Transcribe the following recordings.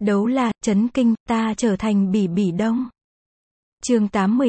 Đấu La, chấn kinh, ta trở thành Bỉ Bỉ Đông. Chương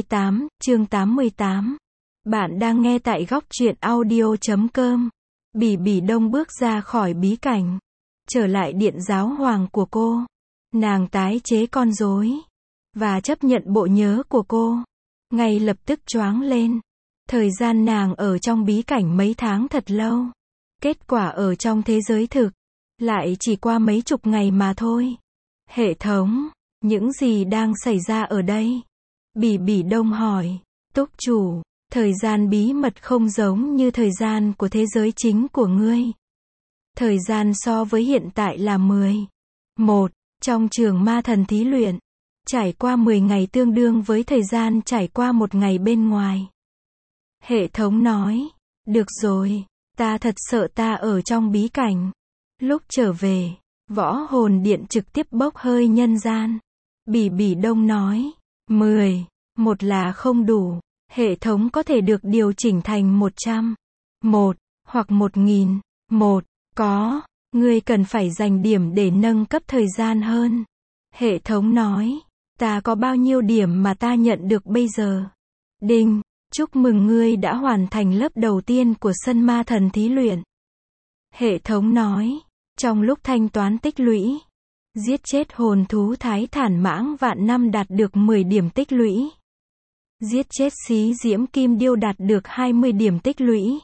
88. Bạn đang nghe tại góc truyện audio.com. Bỉ Bỉ Đông bước ra khỏi bí cảnh, trở lại điện giáo hoàng của cô. Nàng tái chế con rối và chấp nhận bộ nhớ của cô. Ngay lập tức choáng lên. Thời gian nàng ở trong bí cảnh mấy tháng thật lâu. Kết quả ở trong thế giới thực lại chỉ qua mấy chục ngày mà thôi. Hệ thống, những gì đang xảy ra ở đây? Bỉ Bỉ Đông hỏi. Túc chủ, thời gian bí mật không giống như thời gian của thế giới chính của ngươi. Thời gian so với hiện tại là 11. Trong trường ma thần thí luyện, trải qua 10 ngày tương đương với thời gian trải qua một ngày bên ngoài. Hệ thống nói. Được rồi, ta thật sợ ta ở trong bí cảnh. Lúc trở về, võ hồn điện trực tiếp bốc hơi nhân gian. Bỉ Bỉ Đông nói. 11 là không đủ. Hệ thống có thể được điều chỉnh thành 101 hoặc 1001. Có, ngươi cần phải dành điểm để nâng cấp thời gian hơn. Hệ thống nói. Ta có bao nhiêu điểm mà ta nhận được bây giờ? Đinh, chúc mừng ngươi đã hoàn thành lớp đầu tiên của sân ma thần thí luyện. Hệ thống nói. Trong lúc thanh toán tích lũy, giết chết hồn thú thái thản mãng vạn năm đạt được 10 điểm tích lũy. Giết chết xí diễm kim điêu đạt được 20 điểm tích lũy.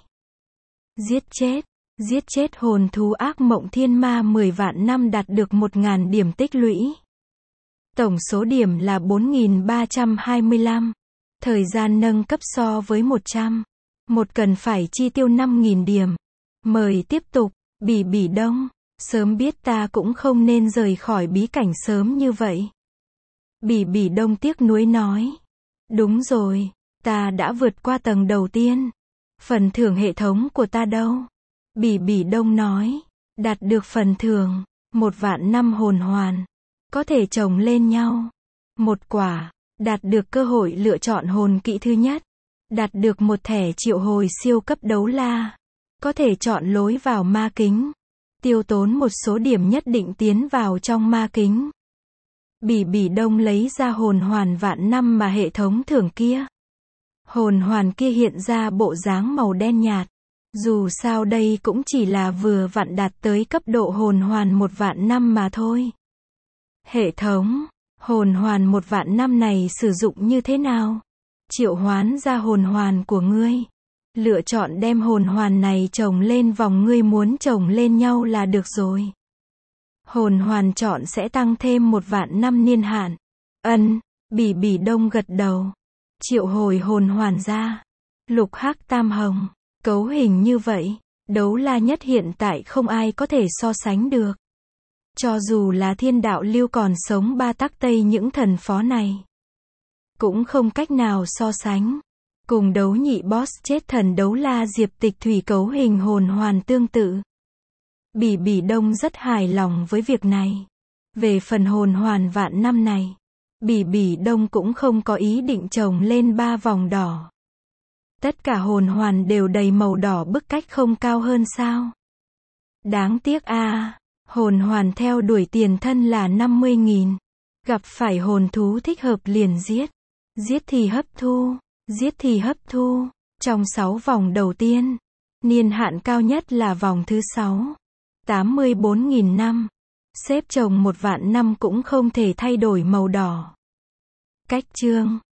Giết chết hồn thú ác mộng thiên ma 10 vạn năm đạt được 1000 điểm tích lũy. Tổng số điểm là 4325. Thời gian nâng cấp so với 101 cần phải chi tiêu 5000 điểm. Mời tiếp tục. Bỉ Bỉ Đông, sớm biết ta cũng không nên rời khỏi bí cảnh sớm như vậy. Bỉ Bỉ Đông tiếc nuối nói. Đúng rồi, ta đã vượt qua tầng đầu tiên. Phần thưởng hệ thống của ta đâu? Bỉ Bỉ Đông nói. Đạt được phần thưởng 1.000.000 hồn hoàn, có thể chồng lên nhau. 1 quả. Đạt được cơ hội lựa chọn hồn kỹ thứ nhất. Đạt được 1 thẻ triệu hồi siêu cấp đấu la, có thể chọn lối vào ma kính. Tiêu tốn một số điểm nhất định tiến vào trong ma kính. Bỉ Bỉ Đông lấy ra hồn hoàn vạn năm mà hệ thống thưởng kia. Hồn hoàn kia hiện ra bộ dáng màu đen nhạt. Dù sao đây cũng chỉ là vừa vặn đạt tới cấp độ hồn hoàn 1 vạn năm mà thôi. Hệ thống, hồn hoàn 1 vạn năm này sử dụng như thế nào? Triệu hoán ra hồn hoàn của ngươi. Lựa chọn đem hồn hoàn này chồng lên vòng ngươi muốn chồng lên nhau là được rồi. Hồn hoàn chọn sẽ tăng thêm 1 vạn năm niên hạn. Bỉ Bỉ Đông gật đầu. Triệu hồi hồn hoàn ra. Lục hắc tam hồng. Cấu hình như vậy, đấu la nhất hiện tại không ai có thể so sánh được. Cho dù là thiên đạo lưu còn sống ba tắc tây những thần phó này, cũng không cách nào so sánh. Cùng đấu nhị boss chết thần đấu la Diệp Tịch Thủy cấu hình hồn hoàn tương tự. Bỉ Bỉ Đông rất hài lòng với việc này. Về phần hồn hoàn vạn năm này, Bỉ Bỉ Đông cũng không có ý định chồng lên 3 vòng đỏ. Tất cả hồn hoàn đều đầy màu đỏ bức cách không cao hơn sao? Đáng tiếc a, hồn hoàn theo đuổi tiền thân là 50.000. Gặp phải hồn thú thích hợp liền giết. Giết thì hấp thu. Trong 6 vòng đầu tiên, niên hạn cao nhất là vòng thứ 6. 84.000 năm. Xếp chồng 1 vạn năm cũng không thể thay đổi màu đỏ. Cách chương.